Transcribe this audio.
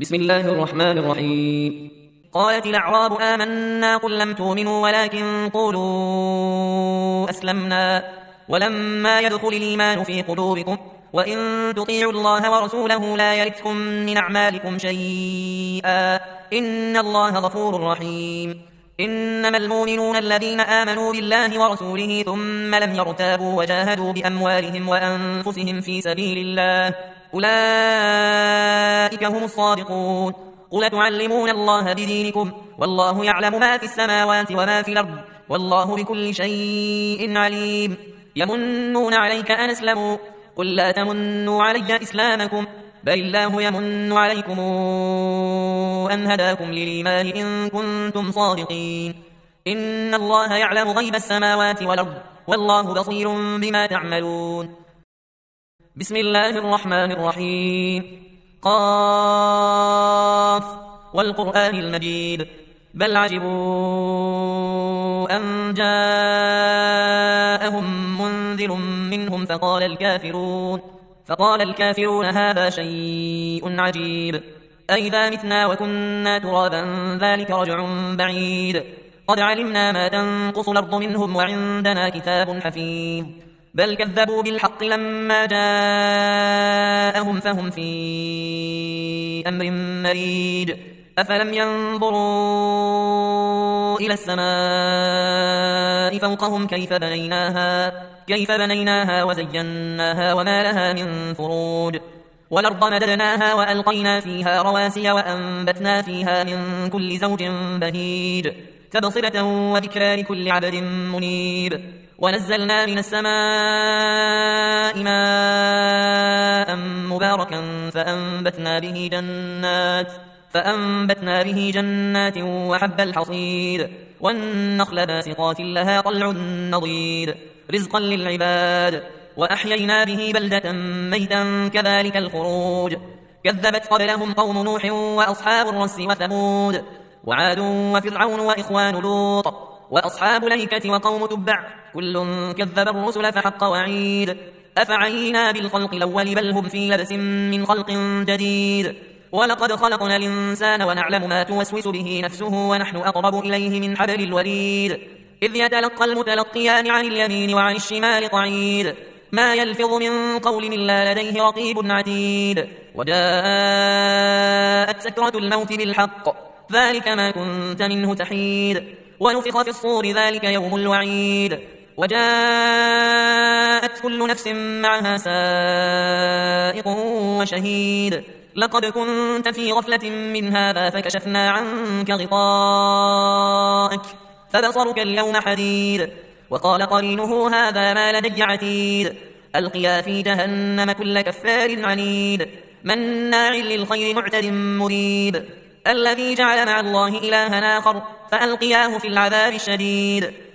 بسم الله الرحمن الرحيم. قالت الأعراب آمنا قل لم تؤمنوا ولكن قولوا أسلمنا ولما يدخل الإيمان في قلوبكم وإن تطيعوا الله ورسوله لا يلتكم من أعمالكم شيئا إن الله غفور رحيم. إنما المؤمنون الذين آمنوا بالله ورسوله ثم لم يرتابوا وجاهدوا بأموالهم وأنفسهم في سبيل الله أولئك هم الصادقون. قل تعلمون الله بدينكم والله يعلم ما في السماوات وما في الأرض والله بكل شيء عليم. يمنون عليك أن أسلموا قل لا تمنوا علي إسلامكم بل الله يمن عليكم أن هداكم للإيمان إن كنتم صادقين. إن الله يعلم غيب السماوات والأرض والله بصير بما تعملون. بسم الله الرحمن الرحيم. قاف والقرآن المجيد بل عجبوا أن جاءهم منذر منهم فقال الكافرون هذا شيء عجيب أئذا متنا وكنا ترابا ذلك رجع بعيد قد علمنا ما تنقص الأرض منهم وعندنا كتاب حفيظ بل كذبوا بالحق لما جاءهم فهم في أمر مريج أفلم ينظروا إلى السماء فوقهم كيف بنيناها وزيناها وما لها من فروج والأرض مددناها وألقينا فيها رواسي وأنبتنا فيها من كل زوج بهيج تبصرة وذكرى لكل عبد منيب ونزلنا من السماء ماء مباركا فأنبتنا به جنات وحب الحصيد والنخل باسقات لها طلع نضيد رزقا للعباد وأحيينا به بلدة ميتا كذلك الخروج كذبت قبلهم قوم نوح وأصحاب الرس وثمود وعاد وفرعون وإخوان لوط وأصحاب الأيكة وقوم تبع كل كذب الرسل فحق وعيد أفعينا بالخلق الأول بل هم في لبس من خلق جديد ولقد خلقنا الإنسان ونعلم ما توسوس به نفسه ونحن أقرب إليه من حبل الوريد إذ يتلقى المتلقيان عن اليمين وعن الشمال قعيد ما يلفظ من قول إلا لديه رقيب عتيد وجاءت سكرة الموت بالحق ذلك ما كنت منه تحيد ونفخ في الصور ذلك يوم الوعيد وجاءت كل نفس معها سائق وشهيد لقد كنت في غفلة من هذا فكشفنا عنك غطاءك فبصرك اليوم حديد وقال قرينه هذا ما لدي عتيد ألقيا في جهنم كل كفار عنيد مناع للخير معتد مريب الذي جعل مع الله إلها آخر فألقياه في العذاب الشديد